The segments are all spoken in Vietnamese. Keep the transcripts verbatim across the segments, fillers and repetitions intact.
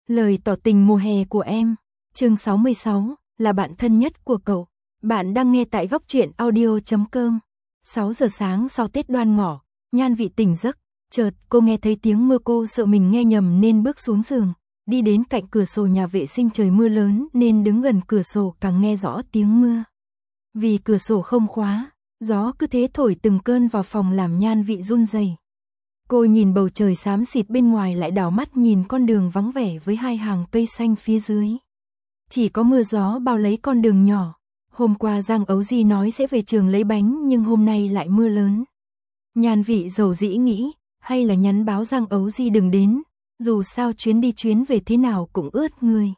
Lời tỏ tình mùa hè của em, chương sáu mươi sáu, là bạn thân nhất của cậu. Bạn đang nghe tại góc truyện audio chấm com. sáu giờ sáng sau Tết Đoan Ngọ, Nhan Vị tỉnh giấc, chợt cô nghe thấy tiếng mưa, cô sợ mình nghe nhầm nên bước xuống giường, đi đến cạnh cửa sổ nhà vệ sinh. Trời mưa lớn nên đứng gần cửa sổ càng nghe rõ tiếng mưa. Vì cửa sổ không khóa, gió cứ thế thổi từng cơn vào phòng làm Nhan Vị run rẩy. Cô nhìn bầu trời xám xịt bên ngoài, lại đảo mắt nhìn con đường vắng vẻ với hai hàng cây xanh phía dưới. Chỉ có mưa gió bao lấy con đường nhỏ. Hôm qua Giang Ấu Di nói sẽ về trường lấy bánh, nhưng hôm nay lại mưa lớn. Nhan Vị dầu dĩ nghĩ, hay là nhắn báo Giang Ấu Di đừng đến, dù sao chuyến đi chuyến về thế nào cũng ướt người.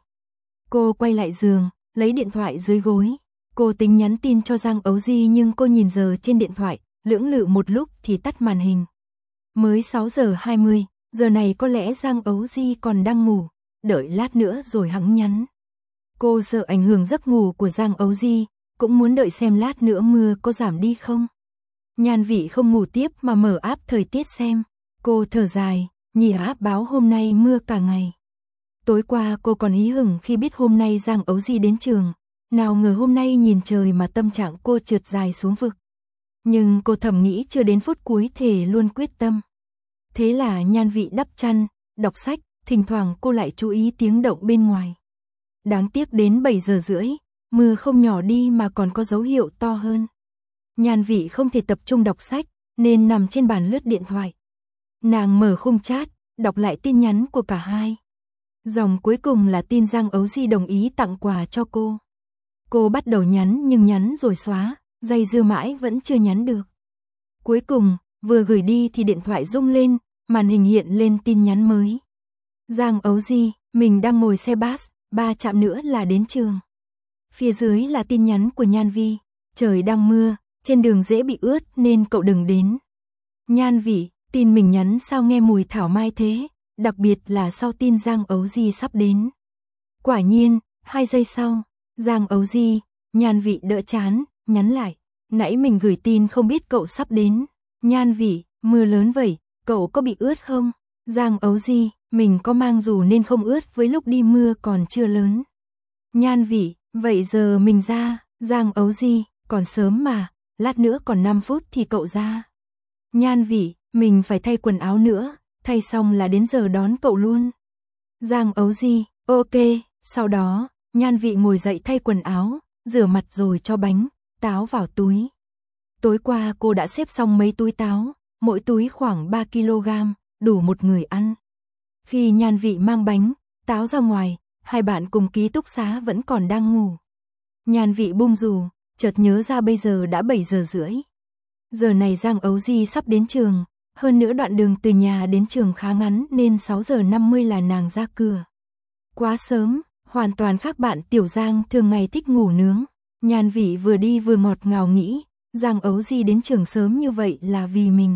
Cô quay lại giường, lấy điện thoại dưới gối. Cô tính nhắn tin cho Giang Ấu Di, nhưng cô nhìn giờ trên điện thoại, lưỡng lự một lúc thì tắt màn hình. Mới sáu giờ hai mươi, giờ này có lẽ Giang Ấu Di còn đang ngủ, đợi lát nữa rồi hẵng nhắn. Cô sợ ảnh hưởng giấc ngủ của Giang Ấu Di, cũng muốn đợi xem lát nữa mưa có giảm đi không. Nhan Vị không ngủ tiếp mà mở app thời tiết xem. Cô thở dài, nhìn app báo hôm nay mưa cả ngày. Tối qua cô còn hí hửng khi biết hôm nay Giang Ấu Di đến trường, nào ngờ hôm nay nhìn trời mà tâm trạng cô trượt dài xuống vực. Nhưng cô thầm nghĩ chưa đến phút cuối thề luôn quyết tâm. Thế là Nhan Vị đắp chăn, đọc sách, thỉnh thoảng cô lại chú ý tiếng động bên ngoài. Đáng tiếc đến bảy giờ rưỡi, mưa không nhỏ đi mà còn có dấu hiệu to hơn. Nhan Vị không thể tập trung đọc sách, nên nằm trên bàn lướt điện thoại. Nàng mở khung chat, đọc lại tin nhắn của cả hai. Dòng cuối cùng là tin Giang Ấu Di đồng ý tặng quà cho cô. Cô bắt đầu nhắn nhưng nhắn rồi xóa, dây dưa mãi vẫn chưa nhắn được. Cuối cùng, vừa gửi đi thì điện thoại rung lên, màn hình hiện lên tin nhắn mới. Giang Ấu Di, mình đang ngồi xe bus, ba chạm nữa là đến trường. Phía dưới là tin nhắn của Nhan Vi, trời đang mưa, trên đường dễ bị ướt nên cậu đừng đến. Nhan Vị, tin mình nhắn sao nghe mùi thảo mai thế, đặc biệt là sau tin Giang Ấu Di sắp đến. Quả nhiên, hai giây sau, Giang Ấu Di, Nhan Vị đỡ chán, nhắn lại, nãy mình gửi tin không biết cậu sắp đến. Nhan Vị, mưa lớn vậy, cậu có bị ướt không? Giang Ấu Di, mình có mang dù nên không ướt, với lúc đi mưa còn chưa lớn. Nhan Vị, vậy giờ mình ra. Giang Ấu Di, còn sớm mà, lát nữa còn năm phút thì cậu ra. Nhan Vị, mình phải thay quần áo nữa, thay xong là đến giờ đón cậu luôn. Giang Ấu Di, ok, sau đó, Nhan Vị ngồi dậy thay quần áo, rửa mặt rồi cho bánh, táo vào túi. Tối qua cô đã xếp xong mấy túi táo, mỗi túi khoảng ba ki lô gam, đủ một người ăn. Khi Nhan Vị mang bánh, táo ra ngoài, hai bạn cùng ký túc xá vẫn còn đang ngủ. Nhan Vị bung dù, chợt nhớ ra bây giờ đã bảy giờ rưỡi. Giờ này Giang Ấu Di sắp đến trường, hơn nữa đoạn đường từ nhà đến trường khá ngắn nên sáu giờ năm mươi là nàng ra cửa. Quá sớm, hoàn toàn khác bạn Tiểu Giang thường ngày thích ngủ nướng. Nhan Vị vừa đi vừa ngọt ngào nghĩ, Giang Ấu Di đến trường sớm như vậy là vì mình.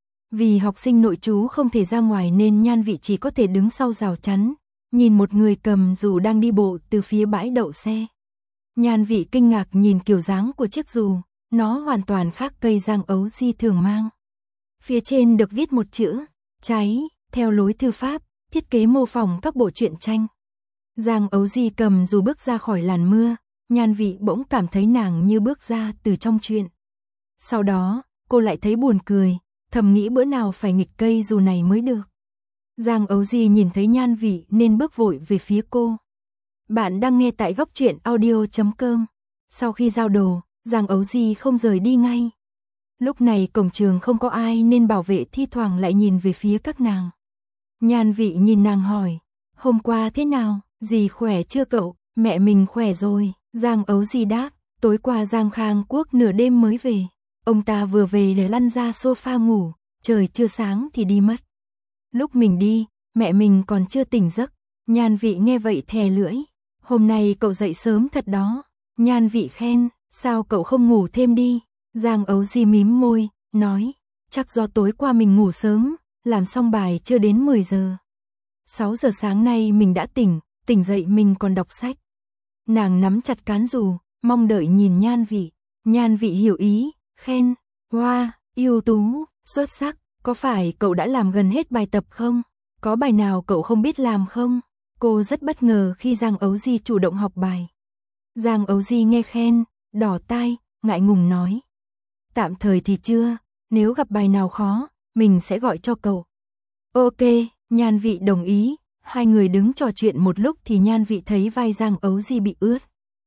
Vì học sinh nội trú không thể ra ngoài nên Nhan Vị chỉ có thể đứng sau rào chắn, nhìn một người cầm dù đang đi bộ từ phía bãi đậu xe. Nhan Vị kinh ngạc nhìn kiểu dáng của chiếc dù, nó hoàn toàn khác cây Giang Ấu Di thường mang. Phía trên được viết một chữ, cháy, theo lối thư pháp, thiết kế mô phỏng các bộ truyện tranh. Giang Ấu Di cầm dù bước ra khỏi làn mưa, Nhan Vị bỗng cảm thấy nàng như bước ra từ trong truyện. Sau đó, cô lại thấy buồn cười, thầm nghĩ bữa nào phải nghịch cây dù này mới được. Giang Ấu Di nhìn thấy Nhan Vị nên bước vội về phía cô. Bạn đang nghe tại góc truyện audio chấm com. Sau khi giao đồ, Giang Ấu Di không rời đi ngay. Lúc này cổng trường không có ai nên bảo vệ thi thoảng lại nhìn về phía các nàng. Nhan Vị nhìn nàng hỏi, hôm qua thế nào, dì khỏe chưa cậu? Mẹ mình khỏe rồi. Giang Ấu Di đáp, tối qua Giang Khang Quốc nửa đêm mới về. Ông ta vừa về để lăn ra sofa ngủ, trời chưa sáng thì đi mất. Lúc mình đi, mẹ mình còn chưa tỉnh giấc. Nhan Vị nghe vậy thè lưỡi, hôm nay cậu dậy sớm thật đó. Nhan Vị khen, sao cậu không ngủ thêm đi? Giang Ấu Di mím môi, nói, chắc do tối qua mình ngủ sớm, làm xong bài chưa đến mười giờ. sáu giờ sáng nay mình đã tỉnh, tỉnh dậy mình còn đọc sách. Nàng nắm chặt cán dù, mong đợi nhìn Nhan Vị. Nhan Vị hiểu ý, khen, hoa, wow, ưu tú, xuất sắc, có phải cậu đã làm gần hết bài tập không? Có bài nào cậu không biết làm không? Cô rất bất ngờ khi Giang Ấu Di chủ động học bài. Giang Ấu Di nghe khen, đỏ tai, ngại ngùng nói. Tạm thời thì chưa, nếu gặp bài nào khó, mình sẽ gọi cho cậu. Ok, Nhan Vị đồng ý, hai người đứng trò chuyện một lúc thì Nhan Vị thấy vai Giang Ấu Di bị ướt.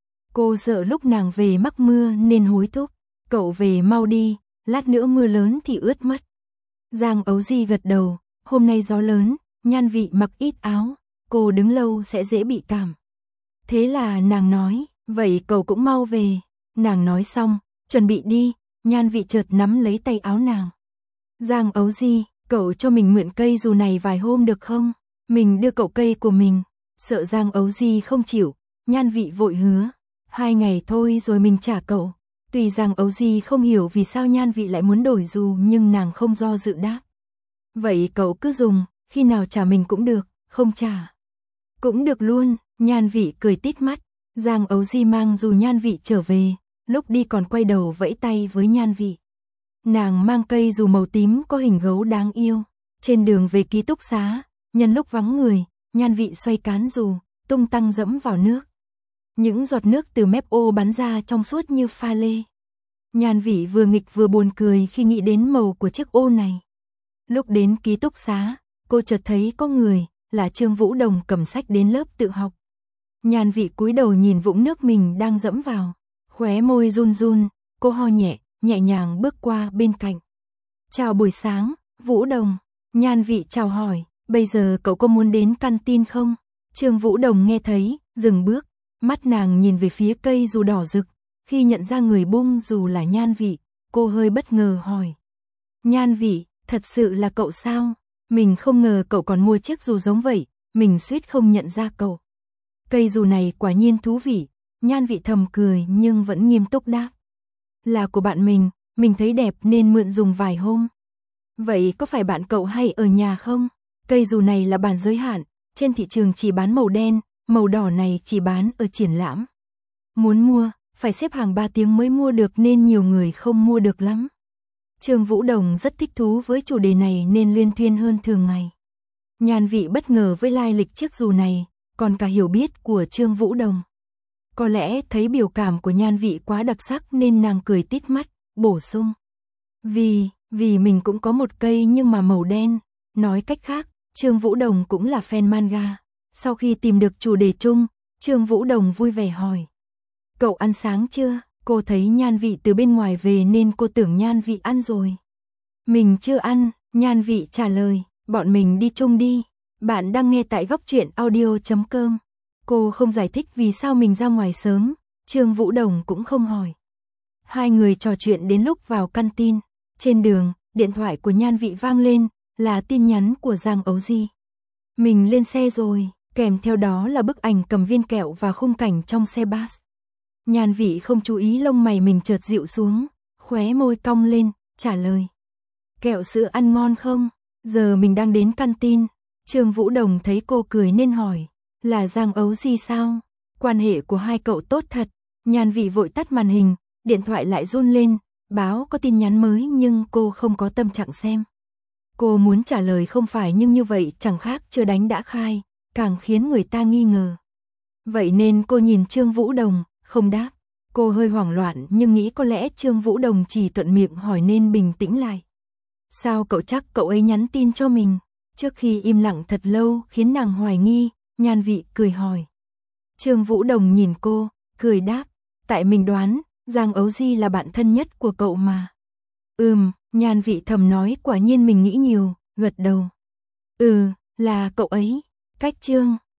Cô sợ lúc nàng về mắc mưa nên hối thúc, cậu về mau đi, lát nữa mưa lớn thì ướt mất. Giang Ấu Di gật đầu, hôm nay gió lớn, Nhan Vị mặc ít áo, cô đứng lâu sẽ dễ bị cảm. Thế là nàng nói, vậy cậu cũng mau về. Nàng nói xong, chuẩn bị đi, Nhan Vị chợt nắm lấy tay áo nàng. Giang Ấu Di, cậu cho mình mượn cây dù này vài hôm được không? Mình đưa cậu cây của mình. Sợ Giang Ấu Di không chịu, Nhan Vị vội hứa. Hai ngày thôi rồi mình trả cậu. Tuy Giang Ấu Di không hiểu vì sao Nhan Vị lại muốn đổi dù nhưng nàng không do dự đáp. Vậy cậu cứ dùng, khi nào trả mình cũng được, không trả. Cũng được luôn, Nhan Vị cười tít mắt. Giang Ấu Di mang dù Nhan Vị trở về, lúc đi còn quay đầu vẫy tay với Nhan Vị. Nàng mang cây dù màu tím có hình gấu đáng yêu. Trên đường về ký túc xá, nhân lúc vắng người, Nhan Vị xoay cán dù, tung tăng dẫm vào nước. Những giọt nước từ mép ô bắn ra trong suốt như pha lê. Nhan Vị vừa nghịch vừa buồn cười khi nghĩ đến màu của chiếc ô này. Lúc đến ký túc xá, cô chợt thấy có người, là Trương Vũ Đồng cầm sách đến lớp tự học. Nhan Vị cúi đầu nhìn vũng nước mình đang dẫm vào, khóe môi run run, cô ho nhẹ, nhẹ nhàng bước qua bên cạnh. Chào buổi sáng, Vũ Đồng. Nhan Vị chào hỏi, bây giờ cậu có muốn đến canteen không? Trương Vũ Đồng nghe thấy, dừng bước, mắt nàng nhìn về phía cây dù đỏ rực. Khi nhận ra người bung dù là Nhan Vị, cô hơi bất ngờ hỏi. Nhan Vị, thật sự là cậu sao? Mình không ngờ cậu còn mua chiếc dù giống vậy, mình suýt không nhận ra cậu. Cây dù này quả nhiên thú vị, Nhan Vị thầm cười nhưng vẫn nghiêm túc đáp. Là của bạn mình, mình thấy đẹp nên mượn dùng vài hôm. Vậy có phải bạn cậu hay ở nhà không? Cây dù này là bản giới hạn, trên thị trường chỉ bán màu đen, màu đỏ này chỉ bán ở triển lãm. Muốn mua, phải xếp hàng ba tiếng mới mua được nên nhiều người không mua được lắm. Trương Vũ Đồng rất thích thú với chủ đề này nên liên thuyên hơn thường ngày. Nhan Vị bất ngờ với lai lịch chiếc dù này, còn cả hiểu biết của Trương Vũ Đồng. Có lẽ thấy biểu cảm của Nhan Vị quá đặc sắc nên nàng cười tít mắt, bổ sung. Vì, vì mình cũng có một cây nhưng mà màu đen. Nói cách khác, Trương Vũ Đồng cũng là fan manga. Sau khi tìm được chủ đề chung, Trương Vũ Đồng vui vẻ hỏi. Cậu ăn sáng chưa? Cô thấy Nhan Vị từ bên ngoài về nên cô tưởng Nhan Vị ăn rồi. Mình chưa ăn, Nhan Vị trả lời, bọn mình đi chung đi. Bạn đang nghe tại góc truyện audio chấm com. Cô không giải thích vì sao mình ra ngoài sớm, Trương Vũ Đồng cũng không hỏi. Hai người trò chuyện đến lúc vào canteen. Trên đường, điện thoại của Nhan Vị vang lên, là tin nhắn của Giang Ấu Di. Mình lên xe rồi, kèm theo đó là bức ảnh cầm viên kẹo và khung cảnh trong xe bus. Nhan Vị không chú ý lông mày mình chợt dịu xuống, khóe môi cong lên, trả lời. Kẹo sữa ăn ngon không? Giờ mình đang đến canteen. Trương Vũ Đồng thấy cô cười nên hỏi. Là Giang Ấu Di sao? Quan hệ của hai cậu tốt thật. Nhan Vị vội tắt màn hình, điện thoại lại run lên, báo có tin nhắn mới nhưng cô không có tâm trạng xem. Cô muốn trả lời không phải nhưng như vậy chẳng khác chưa đánh đã khai, càng khiến người ta nghi ngờ. Vậy nên cô nhìn Trương Vũ Đồng, không đáp. Cô hơi hoảng loạn nhưng nghĩ có lẽ Trương Vũ Đồng chỉ thuận miệng hỏi nên bình tĩnh lại. Sao cậu chắc cậu ấy nhắn tin cho mình? Trước khi im lặng thật lâu khiến nàng hoài nghi, Nhan Vị cười hỏi. Trương Vũ Đồng nhìn cô, cười đáp. Tại mình đoán, Giang Ấu Di là bạn thân nhất của cậu mà. Ừm, Nhan Vị thầm nói quả nhiên mình nghĩ nhiều, gật đầu. Ừ, là cậu ấy. Cách Trương